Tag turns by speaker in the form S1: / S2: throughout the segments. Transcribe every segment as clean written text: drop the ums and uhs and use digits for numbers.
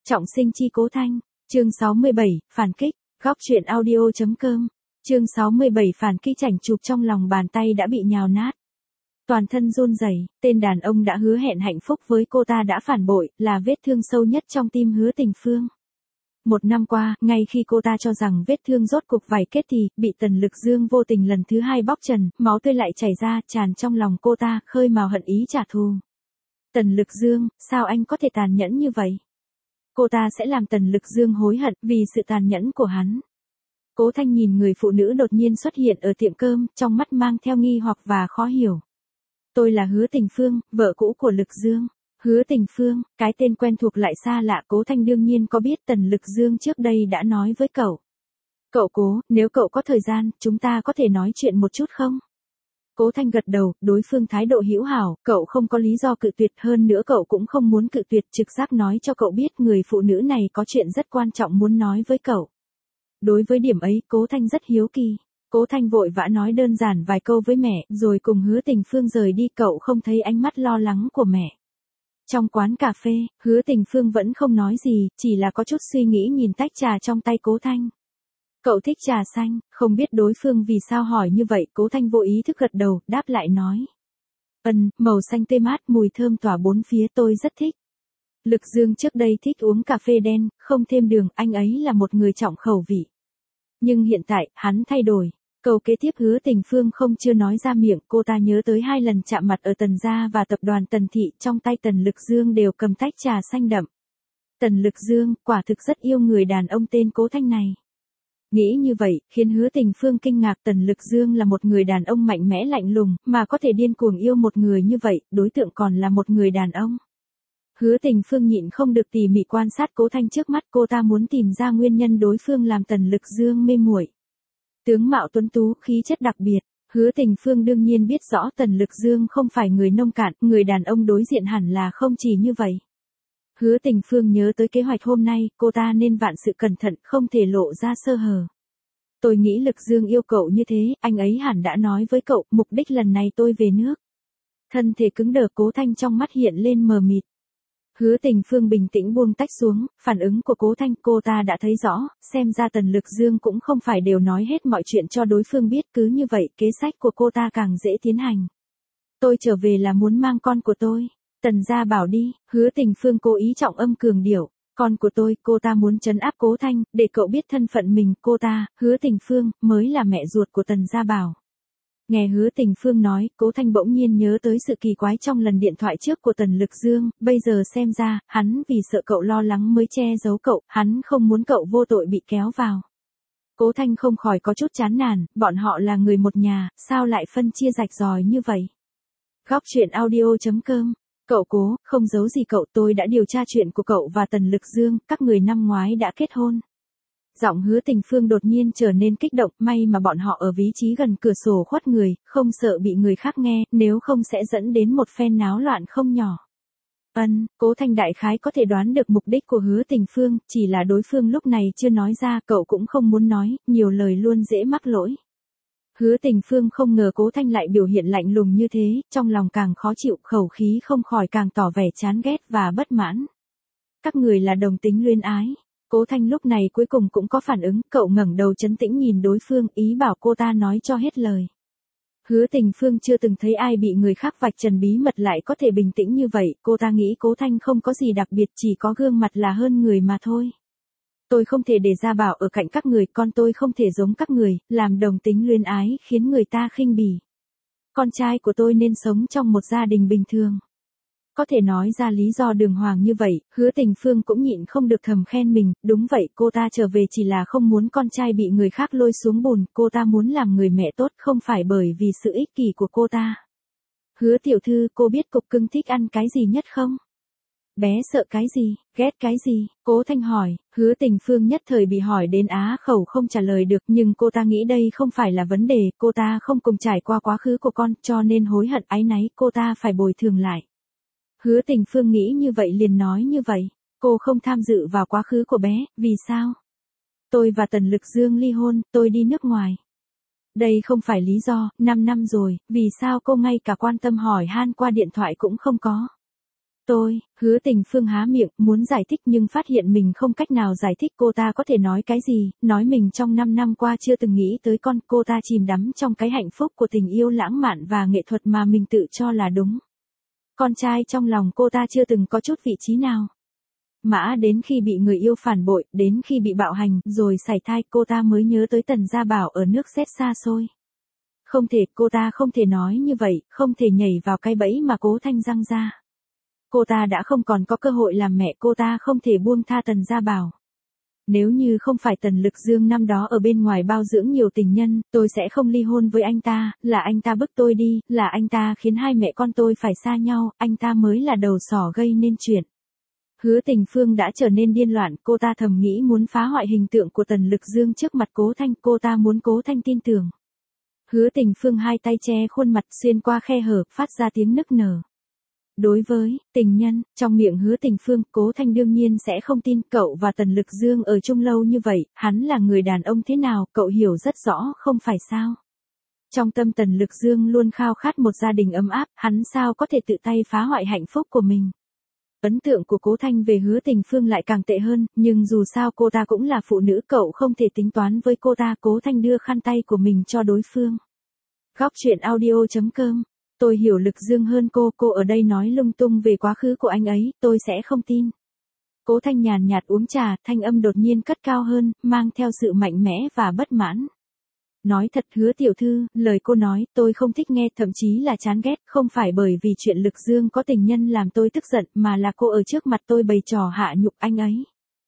S1: Trọng sinh chi Cố Thanh, chương 67, phản kích, góc truyện audio.com, chương 67 phản kích chảnh chụp trong lòng bàn tay đã bị nhào nát. Toàn thân run rẩy, tên đàn ông đã hứa hẹn hạnh phúc với cô ta đã phản bội, là vết thương sâu nhất trong tim Hứa Tình Phương. Một năm qua, ngay khi cô ta cho rằng vết thương rốt cục vải kết thì, bị Tần Lực Dương vô tình lần thứ hai bóc trần, máu tươi lại chảy ra, tràn trong lòng cô ta, khơi mào hận ý trả thù. Tần Lực Dương, sao anh có thể tàn nhẫn như vậy? Cô ta sẽ làm Tần Lực Dương hối hận vì sự tàn nhẫn của hắn. Cố Thanh nhìn người phụ nữ đột nhiên xuất hiện ở tiệm cơm, trong mắt mang theo nghi hoặc và khó hiểu. Tôi là Hứa Tình Phương, vợ cũ của Lực Dương. Hứa Tình Phương, cái tên quen thuộc lại xa lạ. Cố Thanh đương nhiên có biết Tần Lực Dương trước đây đã nói với cậu. Cậu Cố, nếu cậu có thời gian, chúng ta có thể nói chuyện một chút không? Cố Thanh gật đầu, đối phương thái độ hữu hảo, cậu không có lý do cự tuyệt, hơn nữa cậu cũng không muốn cự tuyệt, trực giác nói cho cậu biết người phụ nữ này có chuyện rất quan trọng muốn nói với cậu. Đối với điểm ấy, Cố Thanh rất hiếu kỳ. Cố Thanh vội vã nói đơn giản vài câu với mẹ, rồi cùng Hứa Tình Phương rời đi. Cậu không thấy ánh mắt lo lắng của mẹ. Trong quán cà phê, Hứa Tình Phương vẫn không nói gì, chỉ là có chút suy nghĩ nhìn tách trà trong tay Cố Thanh. Cậu thích trà xanh, không biết đối phương vì sao hỏi như vậy. Cố Thanh vô ý thức gật đầu, đáp lại nói. Màu xanh tươi mát, mùi thơm tỏa bốn phía, tôi rất thích. Lực Dương trước đây thích uống cà phê đen, không thêm đường, anh ấy là một người trọng khẩu vị. Nhưng hiện tại, hắn thay đổi. Câu kế tiếp Hứa Tình Phương không chưa nói ra miệng, cô ta nhớ tới 2 lần chạm mặt ở Tần gia và tập đoàn Tần Thị, trong tay Tần Lực Dương đều cầm tách trà xanh đậm. Tần Lực Dương, quả thực rất yêu người đàn ông tên Cố Thanh này. Nghĩ như vậy, khiến Hứa Tình Phương kinh ngạc. Tần Lực Dương là một người đàn ông mạnh mẽ lạnh lùng, mà có thể điên cuồng yêu một người như vậy, đối tượng còn là một người đàn ông. Hứa Tình Phương nhịn không được tỉ mỉ quan sát Cố Thanh trước mắt, cô ta muốn tìm ra nguyên nhân đối phương làm Tần Lực Dương mê muội. Tướng mạo tuấn tú, khí chất đặc biệt. Hứa Tình Phương đương nhiên biết rõ Tần Lực Dương không phải người nông cạn, người đàn ông đối diện hẳn là không chỉ như vậy. Hứa Tình Phương nhớ tới kế hoạch hôm nay, cô ta nên vạn sự cẩn thận, không thể lộ ra sơ hở. Tôi nghĩ Lực Dương yêu cậu như thế, anh ấy hẳn đã nói với cậu, mục đích lần này tôi về nước. Thân thể cứng đờ Cố Thanh trong mắt hiện lên mờ mịt. Hứa Tình Phương bình tĩnh buông tách xuống, phản ứng của Cố Thanh cô ta đã thấy rõ, xem ra Tần Lực Dương cũng không phải đều nói hết mọi chuyện cho đối phương biết, cứ như vậy kế sách của cô ta càng dễ tiến hành. Tôi trở về là muốn mang con của tôi. Tần gia bảo đi. Hứa Tình Phương cố ý trọng âm cường điệu. Con của tôi, cô ta muốn trấn áp Cố Thanh, để cậu biết thân phận mình. Cô ta, Hứa Tình Phương, mới là mẹ ruột của Tần gia bảo. Nghe Hứa Tình Phương nói, Cố Thanh bỗng nhiên nhớ tới sự kỳ quái trong lần điện thoại trước của Tần Lực Dương, bây giờ xem ra, hắn vì sợ cậu lo lắng mới che giấu cậu, hắn không muốn cậu vô tội bị kéo vào. Cố Thanh không khỏi có chút chán nản, bọn họ là người một nhà, sao lại phân chia rạch ròi như vậy? Góc truyện audio.com. Cậu Cố, không giấu gì cậu, tôi đã điều tra chuyện của cậu và Tần Lực Dương, các người năm ngoái đã kết hôn. Giọng Hứa Tình Phương đột nhiên trở nên kích động, may mà bọn họ ở vị trí gần cửa sổ khuất người, không sợ bị người khác nghe, nếu không sẽ dẫn đến một phen náo loạn không nhỏ. Cố Thanh đại khái có thể đoán được mục đích của Hứa Tình Phương, chỉ là đối phương lúc này chưa nói ra, cậu cũng không muốn nói, nhiều lời luôn dễ mắc lỗi. Hứa Tình Phương không ngờ Cố Thanh lại biểu hiện lạnh lùng như thế, trong lòng càng khó chịu, khẩu khí không khỏi càng tỏ vẻ chán ghét và bất mãn. Các người là đồng tính luyến ái. Cố Thanh lúc này cuối cùng cũng có phản ứng, cậu ngẩng đầu trấn tĩnh nhìn đối phương, ý bảo cô ta nói cho hết lời. Hứa Tình Phương chưa từng thấy ai bị người khác vạch trần bí mật lại có thể bình tĩnh như vậy, cô ta nghĩ Cố Thanh không có gì đặc biệt, chỉ có gương mặt là hơn người mà thôi. Tôi không thể để Gia Bảo ở cạnh các người, con tôi không thể giống các người, làm đồng tính luyến ái khiến người ta khinh bỉ. Con trai của tôi nên sống trong một gia đình bình thường. Có thể nói ra lý do đường hoàng như vậy, Hứa Tình Phương cũng nhịn không được thầm khen mình, đúng vậy, cô ta trở về chỉ là không muốn con trai bị người khác lôi xuống bùn, cô ta muốn làm người mẹ tốt, không phải bởi vì sự ích kỷ của cô ta. Hứa tiểu thư, cô biết cục cưng thích ăn cái gì nhất không? Bé sợ cái gì, ghét cái gì? Cố Thanh hỏi. Hứa Tình Phương nhất thời bị hỏi đến á khẩu không trả lời được, nhưng cô ta nghĩ đây không phải là vấn đề, cô ta không cùng trải qua quá khứ của con, cho nên hối hận áy náy, cô ta phải bồi thường lại. Hứa Tình Phương nghĩ như vậy liền nói như vậy. Cô không tham dự vào quá khứ của bé, vì sao? Tôi và Tần Lực Dương ly hôn, tôi đi nước ngoài. Đây không phải lý do, 5 năm rồi, vì sao cô ngay cả quan tâm hỏi han qua điện thoại cũng không có? Hứa Tình Phương há miệng, muốn giải thích nhưng phát hiện mình không cách nào giải thích cô ta có thể nói cái gì, nói mình trong 5 năm qua chưa từng nghĩ tới con, cô ta chìm đắm trong cái hạnh phúc của tình yêu lãng mạn và nghệ thuật mà mình tự cho là đúng. Con trai trong lòng cô ta chưa từng có chút vị trí nào. Mã đến khi bị người yêu phản bội, đến khi bị bạo hành, rồi sảy thai, cô ta mới nhớ tới Tần Gia Bảo ở nước xét xa xôi. Không thể, cô ta không thể nói như vậy, không thể nhảy vào cái bẫy mà Cố Thanh răng ra. Cô ta đã không còn có cơ hội làm mẹ, cô ta không thể buông tha Tần Gia Bảo. Nếu như không phải Tần Lực Dương năm đó ở bên ngoài bao dưỡng nhiều tình nhân, tôi sẽ không ly hôn với anh ta, là anh ta bức tôi đi, là anh ta khiến hai mẹ con tôi phải xa nhau, anh ta mới là đầu sỏ gây nên chuyện. Hứa Tình Phương đã trở nên điên loạn, cô ta thầm nghĩ muốn phá hoại hình tượng của Tần Lực Dương trước mặt Cố Thanh, cô ta muốn Cố Thanh tin tưởng. Hứa Tình Phương hai tay che khuôn mặt xuyên qua khe hở, phát ra tiếng nức nở. Đối với tình nhân, trong miệng Hứa Tình Phương, Cố Thanh đương nhiên sẽ không tin. Cậu và Tần Lực Dương ở chung lâu như vậy, hắn là người đàn ông thế nào, cậu hiểu rất rõ, không phải sao? Trong tâm Tần Lực Dương luôn khao khát một gia đình ấm áp, hắn sao có thể tự tay phá hoại hạnh phúc của mình? Ấn tượng của Cố Thanh về Hứa Tình Phương lại càng tệ hơn, nhưng dù sao cô ta cũng là phụ nữ, cậu không thể tính toán với cô ta. Cố Thanh đưa khăn tay của mình cho đối phương. Góc truyện audio.com. Tôi hiểu Lực Dương hơn cô ở đây nói lung tung về quá khứ của anh ấy, tôi sẽ không tin. Cố Thanh nhàn nhạt uống trà, thanh âm đột nhiên cất cao hơn, mang theo sự mạnh mẽ và bất mãn. Nói thật Hứa tiểu thư, lời cô nói, tôi không thích nghe, thậm chí là chán ghét, không phải bởi vì chuyện Lực Dương có tình nhân làm tôi tức giận, mà là cô ở trước mặt tôi bày trò hạ nhục anh ấy.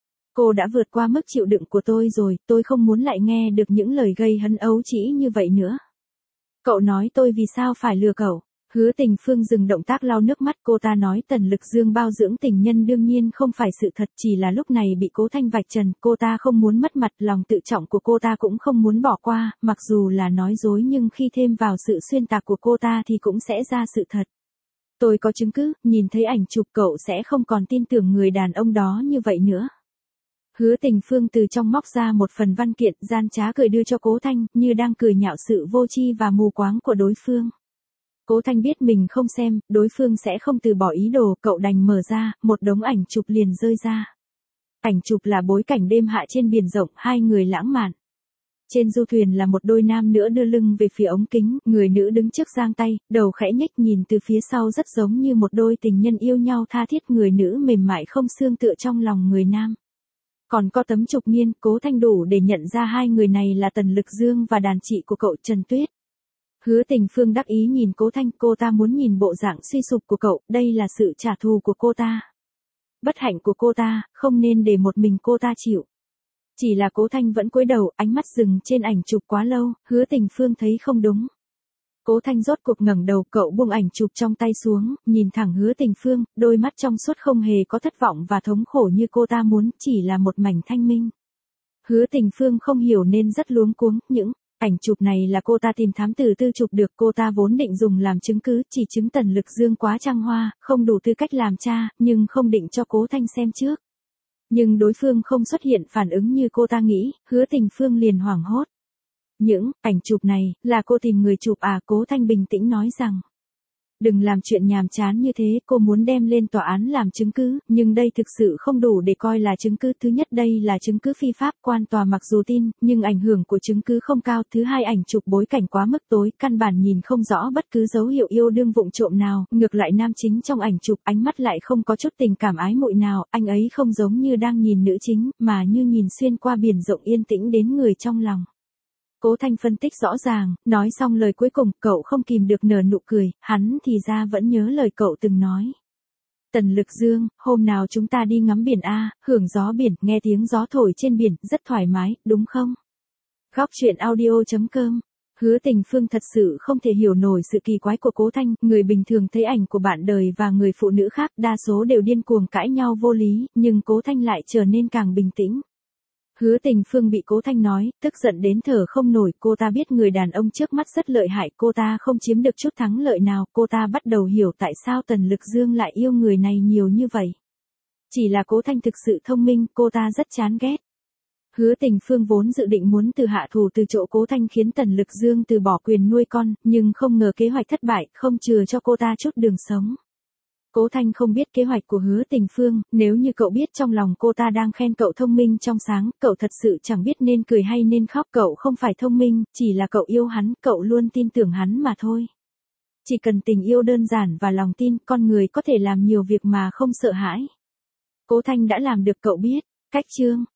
S1: Cô đã vượt qua mức chịu đựng của tôi rồi, tôi không muốn lại nghe được những lời gây hấn ấu trĩ như vậy nữa. Cậu nói tôi vì sao phải lừa cậu? Hứa Tình Phương dừng động tác lau nước mắt, cô ta nói Tần Lực Dương bao dưỡng tình nhân đương nhiên không phải sự thật, chỉ là lúc này bị Cố Thanh vạch trần, cô ta không muốn mất mặt, lòng tự trọng của cô ta cũng không muốn bỏ qua, mặc dù là nói dối nhưng khi thêm vào sự xuyên tạc của cô ta thì cũng sẽ ra sự thật. Tôi có chứng cứ, nhìn thấy ảnh chụp cậu sẽ không còn tin tưởng người đàn ông đó như vậy nữa. Hứa Tình Phương từ trong móc ra một phần văn kiện, gian trá cười đưa cho Cố Thanh, như đang cười nhạo sự vô tri và mù quáng của đối phương. Cố Thanh biết mình không xem, đối phương sẽ không từ bỏ ý đồ, cậu đành mở ra, một đống ảnh chụp liền rơi ra. Ảnh chụp là bối cảnh đêm hạ trên biển rộng, hai người lãng mạn. Trên du thuyền là một đôi nam nữ đưa lưng về phía ống kính, người nữ đứng trước giang tay, đầu khẽ nhếch nhìn từ phía sau rất giống như một đôi tình nhân yêu nhau tha thiết, người nữ mềm mại không xương tựa trong lòng người nam. Còn có tấm chụp nghiên, Cố Thanh đủ để nhận ra hai người này là Tần Lực Dương và đàn chị của cậu Trần Tuyết. Hứa Tình Phương đắc ý nhìn Cố Thanh, cô ta muốn nhìn bộ dạng suy sụp của cậu, đây là sự trả thù của cô ta. Bất hạnh của cô ta, không nên để một mình cô ta chịu. Chỉ là Cố Thanh vẫn cúi đầu, ánh mắt dừng trên ảnh chụp quá lâu, Hứa Tình Phương thấy không đúng. Cố Thanh rốt cuộc ngẩng đầu, cậu buông ảnh chụp trong tay xuống, nhìn thẳng Hứa Tình Phương, đôi mắt trong suốt không hề có thất vọng và thống khổ như cô ta muốn, chỉ là một mảnh thanh minh. Hứa Tình Phương không hiểu nên rất luống cuống, những ảnh chụp này là cô ta tìm thám tử tư chụp được, cô ta vốn định dùng làm chứng cứ, chỉ chứng Tần Lực Dương quá trăng hoa, không đủ tư cách làm cha, nhưng không định cho Cố Thanh xem trước. Nhưng đối phương không xuất hiện phản ứng như cô ta nghĩ, Hứa Tình Phương liền hoảng hốt. Những ảnh chụp này, là cô tìm người chụp à? Cố Thanh bình tĩnh nói rằng. Đừng làm chuyện nhàm chán như thế, cô muốn đem lên tòa án làm chứng cứ, nhưng đây thực sự không đủ để coi là chứng cứ. Thứ nhất, đây là chứng cứ phi pháp, quan tòa mặc dù tin, nhưng ảnh hưởng của chứng cứ không cao. Thứ hai, ảnh chụp bối cảnh quá mức tối, căn bản nhìn không rõ bất cứ dấu hiệu yêu đương vụng trộm nào, ngược lại nam chính trong ảnh chụp ánh mắt lại không có chút tình cảm ái muội nào, anh ấy không giống như đang nhìn nữ chính, mà như nhìn xuyên qua biển rộng yên tĩnh đến người trong lòng. Cố Thanh phân tích rõ ràng, nói xong lời cuối cùng, cậu không kìm được nở nụ cười, hắn thì ra vẫn nhớ lời cậu từng nói. Tần Lực Dương, hôm nào chúng ta đi ngắm biển a, hưởng gió biển, nghe tiếng gió thổi trên biển, rất thoải mái, đúng không? Góc truyện audio.com. Hứa Tình Phương thật sự không thể hiểu nổi sự kỳ quái của Cố Thanh, người bình thường thấy ảnh của bạn đời và người phụ nữ khác, đa số đều điên cuồng cãi nhau vô lý, nhưng Cố Thanh lại trở nên càng bình tĩnh. Hứa Tình Phương bị Cố Thanh nói, tức giận đến thở không nổi, cô ta biết người đàn ông trước mắt rất lợi hại, cô ta không chiếm được chút thắng lợi nào, cô ta bắt đầu hiểu tại sao Tần Lực Dương lại yêu người này nhiều như vậy. Chỉ là Cố Thanh thực sự thông minh, cô ta rất chán ghét. Hứa Tình Phương vốn dự định muốn hạ thủ từ chỗ Cố Thanh khiến Tần Lực Dương từ bỏ quyền nuôi con, nhưng không ngờ kế hoạch thất bại, không chừa cho cô ta chút đường sống. Cố Thanh không biết kế hoạch của Hứa Tình Phương, nếu như cậu biết trong lòng cô ta đang khen cậu thông minh trong sáng, cậu thật sự chẳng biết nên cười hay nên khóc. Cậu không phải thông minh, chỉ là cậu yêu hắn, cậu luôn tin tưởng hắn mà thôi. Chỉ cần tình yêu đơn giản và lòng tin, con người có thể làm nhiều việc mà không sợ hãi. Cố Thanh đã làm được, cậu biết. Cách chương